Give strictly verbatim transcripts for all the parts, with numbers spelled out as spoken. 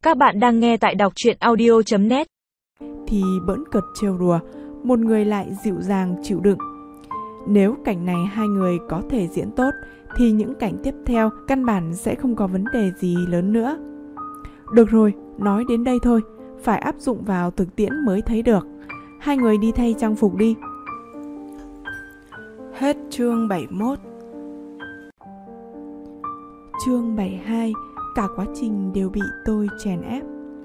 Các bạn đang nghe tại đọc truyện audio chấm net. Thì bỡn cợt trêu đùa, một người lại dịu dàng chịu đựng. Nếu cảnh này hai người có thể diễn tốt thì những cảnh tiếp theo căn bản sẽ không có vấn đề gì lớn nữa. Được rồi, nói đến đây thôi, phải áp dụng vào thực tiễn mới thấy được. Hai người đi thay trang phục đi. Hết chương bảy mươi mốt. Chương bảy mươi hai. Cả quá trình đều bị tôi chèn ép.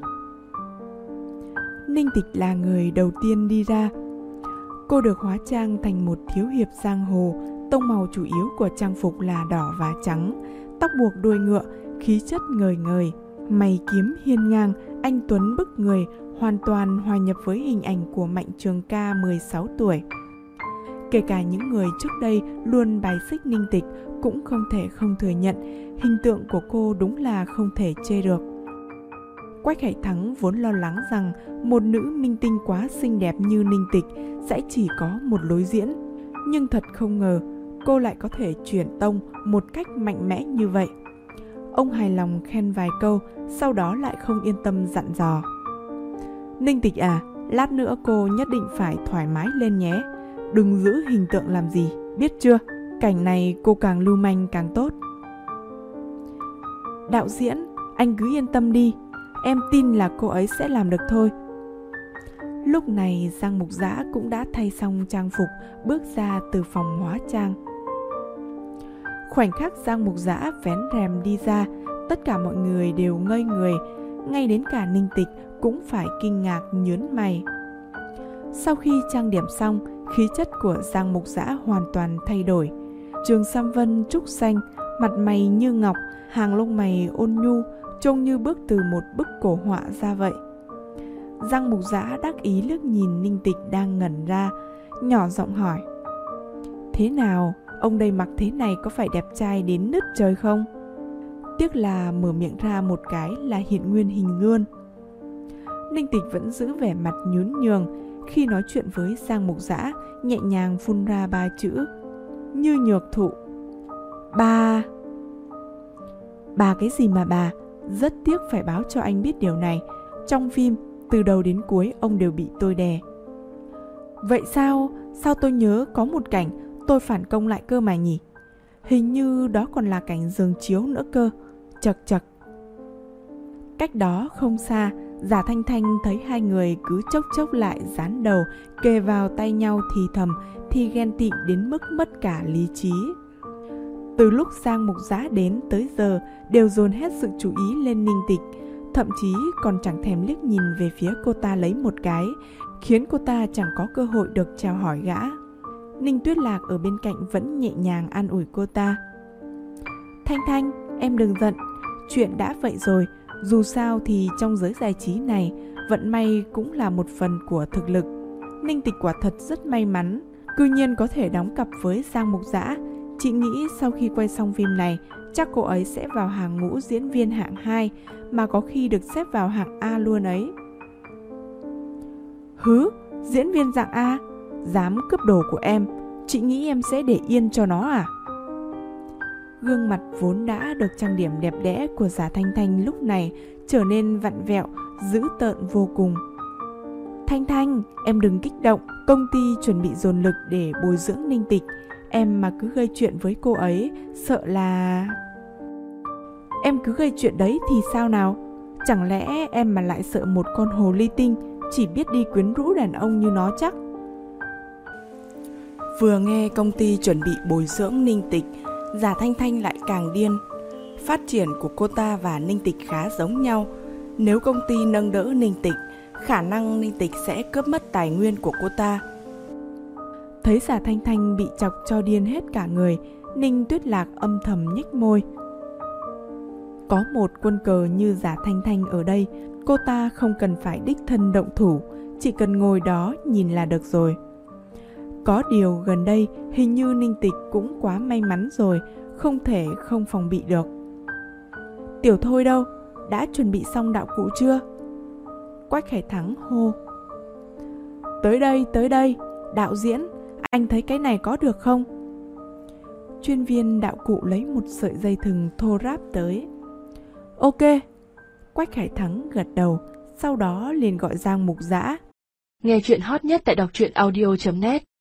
Ninh Tịch là người đầu tiên đi ra. Cô được hóa trang thành một thiếu hiệp giang hồ. Tông màu chủ yếu của trang phục là đỏ và trắng, tóc buộc đuôi ngựa, khí chất ngời ngời, mày kiếm hiên ngang, anh tuấn bức người, hoàn toàn hòa nhập với hình ảnh của Mạnh Trường Ca mười sáu tuổi. Kể cả những người trước đây luôn bài xích Ninh Tịch cũng không thể không thừa nhận hình tượng của cô đúng là không thể chê được. Quách Hải Thắng vốn lo lắng rằng một nữ minh tinh quá xinh đẹp như Ninh Tịch sẽ chỉ có một lối diễn, nhưng thật không ngờ cô lại có thể chuyển tông một cách mạnh mẽ như vậy. Ông hài lòng khen vài câu, sau đó lại không yên tâm dặn dò: Ninh Tịch à, lát nữa cô nhất định phải thoải mái lên nhé, đừng giữ hình tượng làm gì, biết chưa? Cảnh này cô càng lưu manh càng tốt. Đạo diễn, anh cứ yên tâm đi, em tin là cô ấy sẽ làm được thôi. Lúc này Giang Mục Dã cũng đã thay xong trang phục, bước ra từ phòng hóa trang. Khoảnh khắc Giang Mục Dã vén rèm đi ra, tất cả mọi người đều ngây người, ngay đến cả Ninh Tịch cũng phải kinh ngạc nhướng mày. Sau khi trang điểm xong, khí chất của Giang Mục Dã hoàn toàn thay đổi. Trường sam vân trúc xanh, mặt mày như ngọc, hàng lông mày ôn nhu, trông như bước từ một bức cổ họa ra vậy. Giang Mục Dã đắc ý liếc nhìn Ninh Tịch đang ngẩn ra, nhỏ giọng hỏi: Thế nào, ông đây mặc thế này có phải đẹp trai đến nứt trời không? Tiếc là mở miệng ra một cái là hiện nguyên hình luôn. Ninh Tịch vẫn giữ vẻ mặt nhún nhường, khi nói chuyện với Giang Mục Dã nhẹ nhàng phun ra ba chữ: Như nhược thụ. Bà... Bà cái gì mà bà? Rất tiếc phải báo cho anh biết điều này. Trong phim, từ đầu đến cuối ông đều bị tôi đè. Vậy sao? Sao tôi nhớ có một cảnh tôi phản công lại cơ mà nhỉ? Hình như đó còn là cảnh giường chiếu nữa cơ. Chật chật. Cách đó không xa, Giả Thanh Thanh thấy hai người cứ chốc chốc lại dán đầu kề vào tay nhau thì thầm, thì ghen tị đến mức mất cả lý trí. Từ lúc Giang Mục Dã đến tới giờ đều dồn hết sự chú ý lên Ninh Tịch, thậm chí còn chẳng thèm liếc nhìn về phía cô ta lấy một cái, khiến cô ta chẳng có cơ hội được chào hỏi gã. Ninh Tuyết Lạc ở bên cạnh vẫn nhẹ nhàng an ủi cô ta: Thanh Thanh, em đừng giận, chuyện đã vậy rồi, dù sao thì trong giới giải trí này, vận may cũng là một phần của thực lực. Ninh Tịch quả thật rất may mắn, cư nhiên có thể đóng cặp với Giang Mục Dã. Chị nghĩ sau khi quay xong phim này, chắc cô ấy sẽ vào hàng ngũ diễn viên hạng hai, mà có khi được xếp vào hạng A luôn ấy. Hứ, diễn viên dạng A? Dám cướp đồ của em, chị nghĩ em sẽ để yên cho nó à? Gương mặt vốn đã được trang điểm đẹp đẽ của Giả Thanh Thanh lúc này trở nên vặn vẹo, dữ tợn vô cùng. Thanh Thanh, em đừng kích động, công ty chuẩn bị dồn lực để bồi dưỡng Ninh Tịch. Em mà cứ gây chuyện với cô ấy, sợ là... Em cứ gây chuyện đấy thì sao nào? Chẳng lẽ em mà lại sợ một con hồ ly tinh chỉ biết đi quyến rũ đàn ông như nó chắc? Vừa nghe công ty chuẩn bị bồi dưỡng Ninh Tịch, Giả Thanh Thanh lại càng điên. Phát triển của cô ta và Ninh Tịch khá giống nhau. Nếu công ty nâng đỡ Ninh Tịch, khả năng Ninh Tịch sẽ cướp mất tài nguyên của cô ta. Thấy Giả Thanh Thanh bị chọc cho điên hết cả người, Ninh Tuyết Lạc âm thầm nhếch môi. Có một quân cờ như Giả Thanh Thanh ở đây, cô ta không cần phải đích thân động thủ, chỉ cần ngồi đó nhìn là được rồi. Có điều gần đây hình như Ninh Tịch cũng quá may mắn rồi, không thể không phòng bị được. Tiểu Thôi đâu? Đã chuẩn bị xong đạo cụ chưa? Quách Hải Thắng hô. Tới đây, tới đây, đạo diễn, anh thấy cái này có được không? Chuyên viên đạo cụ lấy một sợi dây thừng thô ráp tới. Ok, Quách Hải Thắng gật đầu, sau đó liền gọi Giang Mục Dã. Nghe chuyện hot nhất tại đọc truyện audio chấm net.